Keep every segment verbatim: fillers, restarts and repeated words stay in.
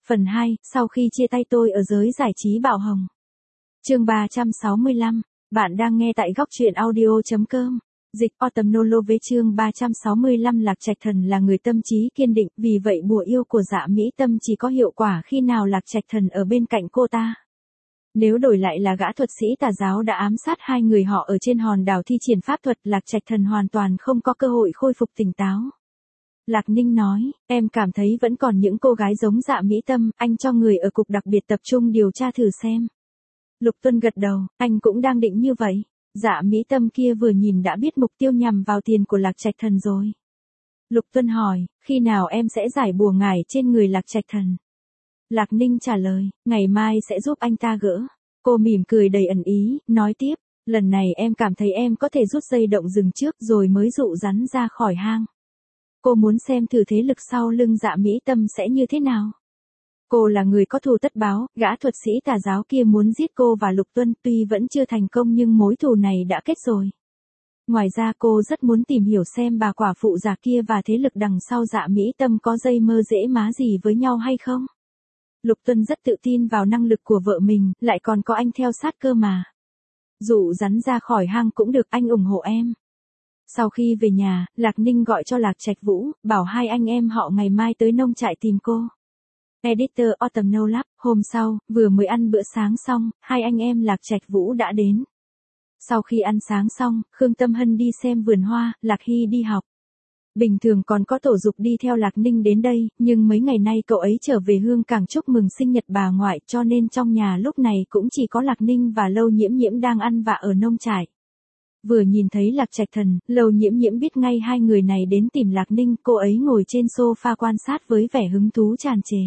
Phần hai, sau khi chia tay tôi ở giới giải trí Bảo Hồng. Chương ba trăm sáu mươi lăm, bạn đang nghe tại góc truyện audio chấm com. Dịch Autumn Nolove chương ba trăm sáu mươi lăm. Lạc Trạch Thần là người tâm trí kiên định, vì vậy bùa yêu của Dạ Mỹ Tâm chỉ có hiệu quả khi nào Lạc Trạch Thần ở bên cạnh cô ta. Nếu đổi lại là gã thuật sĩ tà giáo đã ám sát hai người họ ở trên hòn đảo thi triển pháp thuật, Lạc Trạch Thần hoàn toàn không có cơ hội khôi phục tỉnh táo. Lạc Ninh nói, em cảm thấy vẫn còn những cô gái giống Dạ Mỹ Tâm, anh cho người ở cục đặc biệt tập trung điều tra thử xem. Lục Tuân gật đầu, anh cũng đang định như vậy. Dạ Mỹ Tâm kia vừa nhìn đã biết mục tiêu nhằm vào tiền của Lạc Trạch Thần rồi. Lục Tuân hỏi, khi nào em sẽ giải bùa ngải trên người Lạc Trạch Thần? Lạc Ninh trả lời, ngày mai sẽ giúp anh ta gỡ. Cô mỉm cười đầy ẩn ý, nói tiếp, lần này em cảm thấy em có thể rút dây động rừng trước rồi mới dụ rắn ra khỏi hang. Cô muốn xem thử thế lực sau lưng Dạ Mỹ Tâm sẽ như thế nào. Cô là người có thù tất báo, gã thuật sĩ tà giáo kia muốn giết cô và Lục Tuân, tuy vẫn chưa thành công nhưng mối thù này đã kết rồi. Ngoài ra cô rất muốn tìm hiểu xem bà quả phụ già kia và thế lực đằng sau Dạ Mỹ Tâm có dây mơ dễ má gì với nhau hay không. Lục Tuân rất tự tin vào năng lực của vợ mình, lại còn có anh theo sát cơ mà. Dụ rắn ra khỏi hang cũng được, anh ủng hộ em. Sau khi về nhà, Lạc Ninh gọi cho Lạc Trạch Vũ, bảo hai anh em họ ngày mai tới nông trại tìm cô. Editor Autumn Nolove. Hôm sau, vừa mới ăn bữa sáng xong, hai anh em Lạc Trạch Vũ đã đến. Sau khi ăn sáng xong, Khương Tâm Hân đi xem vườn hoa, Lạc Hy đi học. Bình thường còn có Tổ Dục đi theo Lạc Ninh đến đây, nhưng mấy ngày nay cậu ấy trở về Hương Cảng chúc mừng sinh nhật bà ngoại, cho nên trong nhà lúc này cũng chỉ có Lạc Ninh và Lâu Nhiễm Nhiễm đang ăn vạ ở nông trại. Vừa nhìn thấy Lạc Trạch Thần, Lâu Nhiễm Nhiễm biết ngay hai người này đến tìm Lạc Ninh, cô ấy ngồi trên sofa quan sát với vẻ hứng thú tràn trề.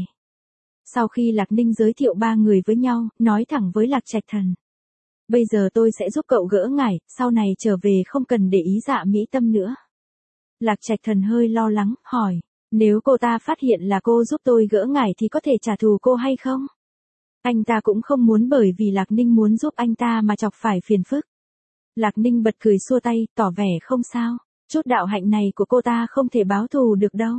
Sau khi Lạc Ninh giới thiệu ba người với nhau, nói thẳng với Lạc Trạch Thần. Bây giờ tôi sẽ giúp cậu gỡ ngải, sau này trở về không cần để ý Dạ Mỹ Tâm nữa. Lạc Trạch Thần hơi lo lắng, hỏi, nếu cô ta phát hiện là cô giúp tôi gỡ ngải thì có thể trả thù cô hay không? Anh ta cũng không muốn bởi vì Lạc Ninh muốn giúp anh ta mà chọc phải phiền phức. Lạc Ninh bật cười xua tay, tỏ vẻ không sao, chút đạo hạnh này của cô ta không thể báo thù được đâu.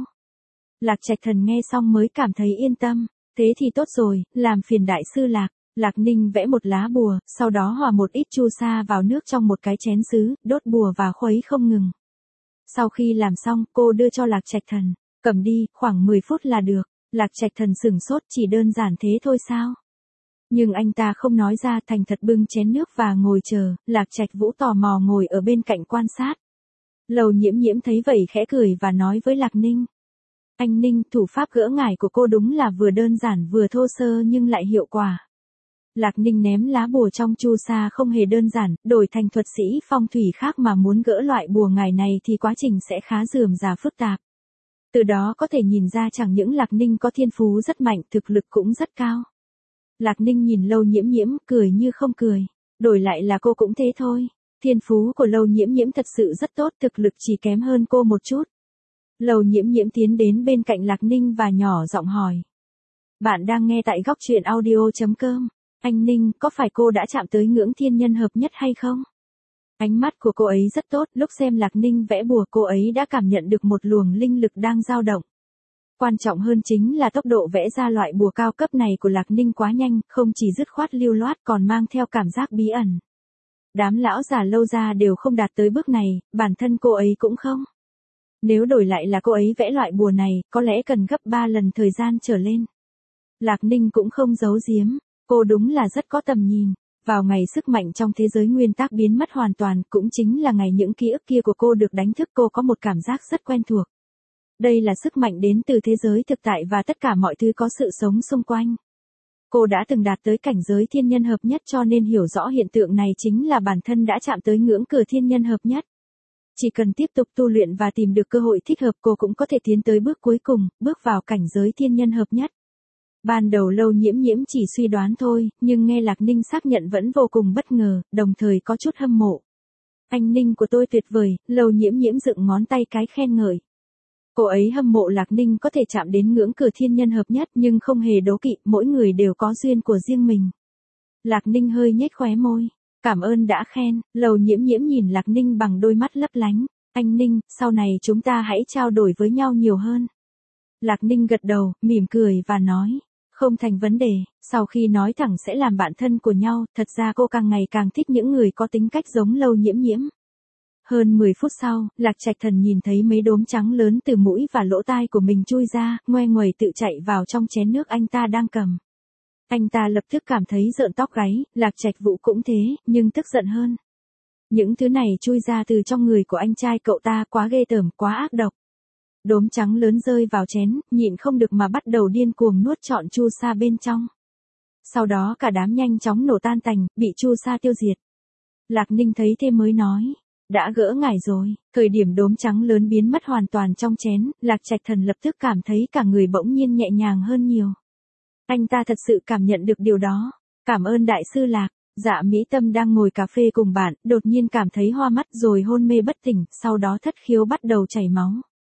Lạc Trạch Thần nghe xong mới cảm thấy yên tâm, thế thì tốt rồi, làm phiền đại sư Lạc. Lạc Ninh vẽ một lá bùa, sau đó hòa một ít chu sa vào nước trong một cái chén sứ, đốt bùa và khuấy không ngừng. Sau khi làm xong, cô đưa cho Lạc Trạch Thần, cầm đi, khoảng mười phút là được. Lạc Trạch Thần sửng sốt, chỉ đơn giản thế thôi sao? Nhưng anh ta không nói ra, thành thật bưng chén nước và ngồi chờ. Lạc Trạch Vũ tò mò ngồi ở bên cạnh quan sát. Lầu Nhiễm Nhiễm thấy vậy khẽ cười và nói với Lạc Ninh. Anh Ninh, thủ pháp gỡ ngải của cô đúng là vừa đơn giản vừa thô sơ nhưng lại hiệu quả. Lạc Ninh ném lá bùa trong chu sa không hề đơn giản, đổi thành thuật sĩ phong thủy khác mà muốn gỡ loại bùa ngải này thì quá trình sẽ khá rườm rà phức tạp. Từ đó có thể nhìn ra chẳng những Lạc Ninh có thiên phú rất mạnh, thực lực cũng rất cao. Lạc Ninh nhìn Lâu Nhiễm Nhiễm, cười như không cười. Đổi lại là cô cũng thế thôi. Thiên phú của Lâu Nhiễm Nhiễm thật sự rất tốt, thực lực chỉ kém hơn cô một chút. Lâu Nhiễm Nhiễm tiến đến bên cạnh Lạc Ninh và nhỏ giọng hỏi. Bạn đang nghe tại góc truyện audio chấm com. Anh Ninh, có phải cô đã chạm tới ngưỡng thiên nhân hợp nhất hay không? Ánh mắt của cô ấy rất tốt, lúc xem Lạc Ninh vẽ bùa cô ấy đã cảm nhận được một luồng linh lực đang dao động. Quan trọng hơn chính là tốc độ vẽ ra loại bùa cao cấp này của Lạc Ninh quá nhanh, không chỉ dứt khoát lưu loát còn mang theo cảm giác bí ẩn. Đám lão già Lâu gia đều không đạt tới bước này, bản thân cô ấy cũng không. Nếu đổi lại là cô ấy vẽ loại bùa này, có lẽ cần gấp ba lần thời gian trở lên. Lạc Ninh cũng không giấu giếm, cô đúng là rất có tầm nhìn. Vào ngày sức mạnh trong thế giới nguyên tắc biến mất hoàn toàn, cũng chính là ngày những ký ức kia của cô được đánh thức, cô có một cảm giác rất quen thuộc. Đây là sức mạnh đến từ thế giới thực tại và tất cả mọi thứ có sự sống xung quanh. Cô đã từng đạt tới cảnh giới thiên nhân hợp nhất cho nên hiểu rõ hiện tượng này chính là bản thân đã chạm tới ngưỡng cửa thiên nhân hợp nhất. Chỉ cần tiếp tục tu luyện và tìm được cơ hội thích hợp cô cũng có thể tiến tới bước cuối cùng, bước vào cảnh giới thiên nhân hợp nhất. Ban đầu Lâu Nhiễm Nhiễm chỉ suy đoán thôi, nhưng nghe Lạc Ninh xác nhận vẫn vô cùng bất ngờ, đồng thời có chút hâm mộ. Anh Ninh của tôi tuyệt vời, Lâu Nhiễm Nhiễm dựng ngón tay cái khen ngợi. Cô ấy hâm mộ Lạc Ninh có thể chạm đến ngưỡng cửa thiên nhân hợp nhất nhưng không hề đố kỵ, mỗi người đều có duyên của riêng mình. Lạc Ninh hơi nhếch khóe môi. Cảm ơn đã khen. Lầu Nhiễm Nhiễm nhìn Lạc Ninh bằng đôi mắt lấp lánh. Anh Ninh, sau này chúng ta hãy trao đổi với nhau nhiều hơn. Lạc Ninh gật đầu, mỉm cười và nói. Không thành vấn đề, sau khi nói thẳng sẽ làm bạn thân của nhau, thật ra cô càng ngày càng thích những người có tính cách giống Lâu Nhiễm Nhiễm. Hơn mười phút sau, Lạc Trạch Thần nhìn thấy mấy đốm trắng lớn từ mũi và lỗ tai của mình chui ra, ngoe nguẩy tự chạy vào trong chén nước anh ta đang cầm. Anh ta lập tức cảm thấy rợn tóc gáy, Lạc Trạch Vũ cũng thế, nhưng tức giận hơn. Những thứ này chui ra từ trong người của anh trai cậu ta quá ghê tởm, quá ác độc. Đốm trắng lớn rơi vào chén, nhịn không được mà bắt đầu điên cuồng nuốt trọn chu sa bên trong. Sau đó cả đám nhanh chóng nổ tan tành, bị chu sa tiêu diệt. Lạc Ninh thấy thế mới nói, đã gỡ ngải rồi. Thời điểm đốm trắng lớn biến mất hoàn toàn trong chén, Lạc Trạch Thần lập tức cảm thấy cả người bỗng nhiên nhẹ nhàng hơn nhiều. Anh ta thật sự cảm nhận được điều đó. Cảm ơn đại sư Lạc. Dạ Mỹ Tâm đang ngồi cà phê cùng bạn, đột nhiên cảm thấy hoa mắt rồi hôn mê bất tỉnh, sau đó thất khiếu bắt đầu chảy máu.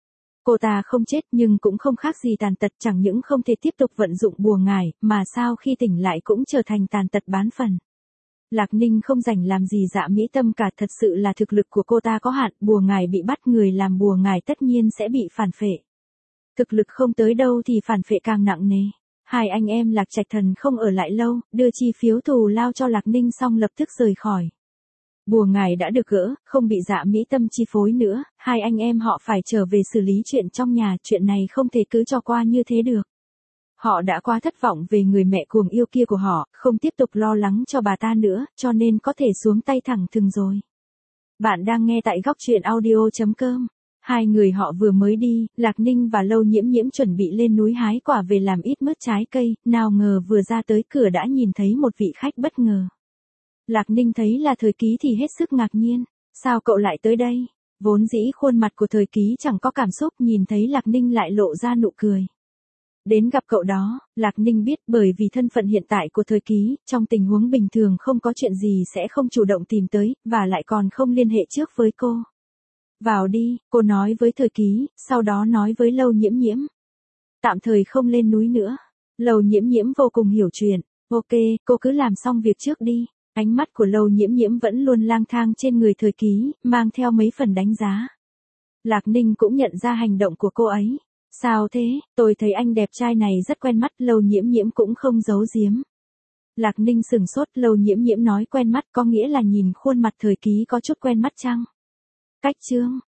Cô ta không chết nhưng cũng không khác gì tàn tật, chẳng những không thể tiếp tục vận dụng bùa ngải, mà sau khi tỉnh lại cũng trở thành tàn tật bán phần. Lạc Ninh không rảnh làm gì Dạ Mỹ Tâm cả, thật sự là thực lực của cô ta có hạn, bùa ngải bị bắt, người làm bùa ngải tất nhiên sẽ bị phản phệ. Thực lực không tới đâu thì phản phệ càng nặng nề. Hai anh em Lạc Trạch Thần không ở lại lâu, đưa chi phiếu thù lao cho Lạc Ninh xong lập tức rời khỏi. Bùa ngải đã được gỡ, không bị Dạ Mỹ Tâm chi phối nữa, hai anh em họ phải trở về xử lý chuyện trong nhà, chuyện này không thể cứ cho qua như thế được. Họ đã quá thất vọng về người mẹ cuồng yêu kia của họ, không tiếp tục lo lắng cho bà ta nữa, cho nên có thể xuống tay thẳng thừng rồi. Bạn đang nghe tại góc truyện audio chấm com. Hai người họ vừa mới đi, Lạc Ninh và Lâu Nhiễm Nhiễm chuẩn bị lên núi hái quả về làm ít mứt trái cây, nào ngờ vừa ra tới cửa đã nhìn thấy một vị khách bất ngờ. Lạc Ninh thấy là Thời Ký thì hết sức ngạc nhiên, sao cậu lại tới đây? Vốn dĩ khuôn mặt của Thời Ký chẳng có cảm xúc, nhìn thấy Lạc Ninh lại lộ ra nụ cười. Đến gặp cậu đó, Lạc Ninh biết bởi vì thân phận hiện tại của Thời Ký, trong tình huống bình thường không có chuyện gì sẽ không chủ động tìm tới, và lại còn không liên hệ trước với cô. Vào đi, cô nói với Thời Ký, sau đó nói với Lâu Nhiễm Nhiễm. Tạm thời không lên núi nữa. Lâu Nhiễm Nhiễm vô cùng hiểu chuyện. Ok, cô cứ làm xong việc trước đi. Ánh mắt của Lâu Nhiễm Nhiễm vẫn luôn lang thang trên người Thời Ký, mang theo mấy phần đánh giá. Lạc Ninh cũng nhận ra hành động của cô ấy. Sao thế, tôi thấy anh đẹp trai này rất quen mắt, Lâu Nhiễm Nhiễm cũng không giấu giếm. Lạc Ninh sừng sốt, Lâu Nhiễm Nhiễm nói quen mắt có nghĩa là nhìn khuôn mặt Thời Ký có chút quen mắt chăng? Cách chương,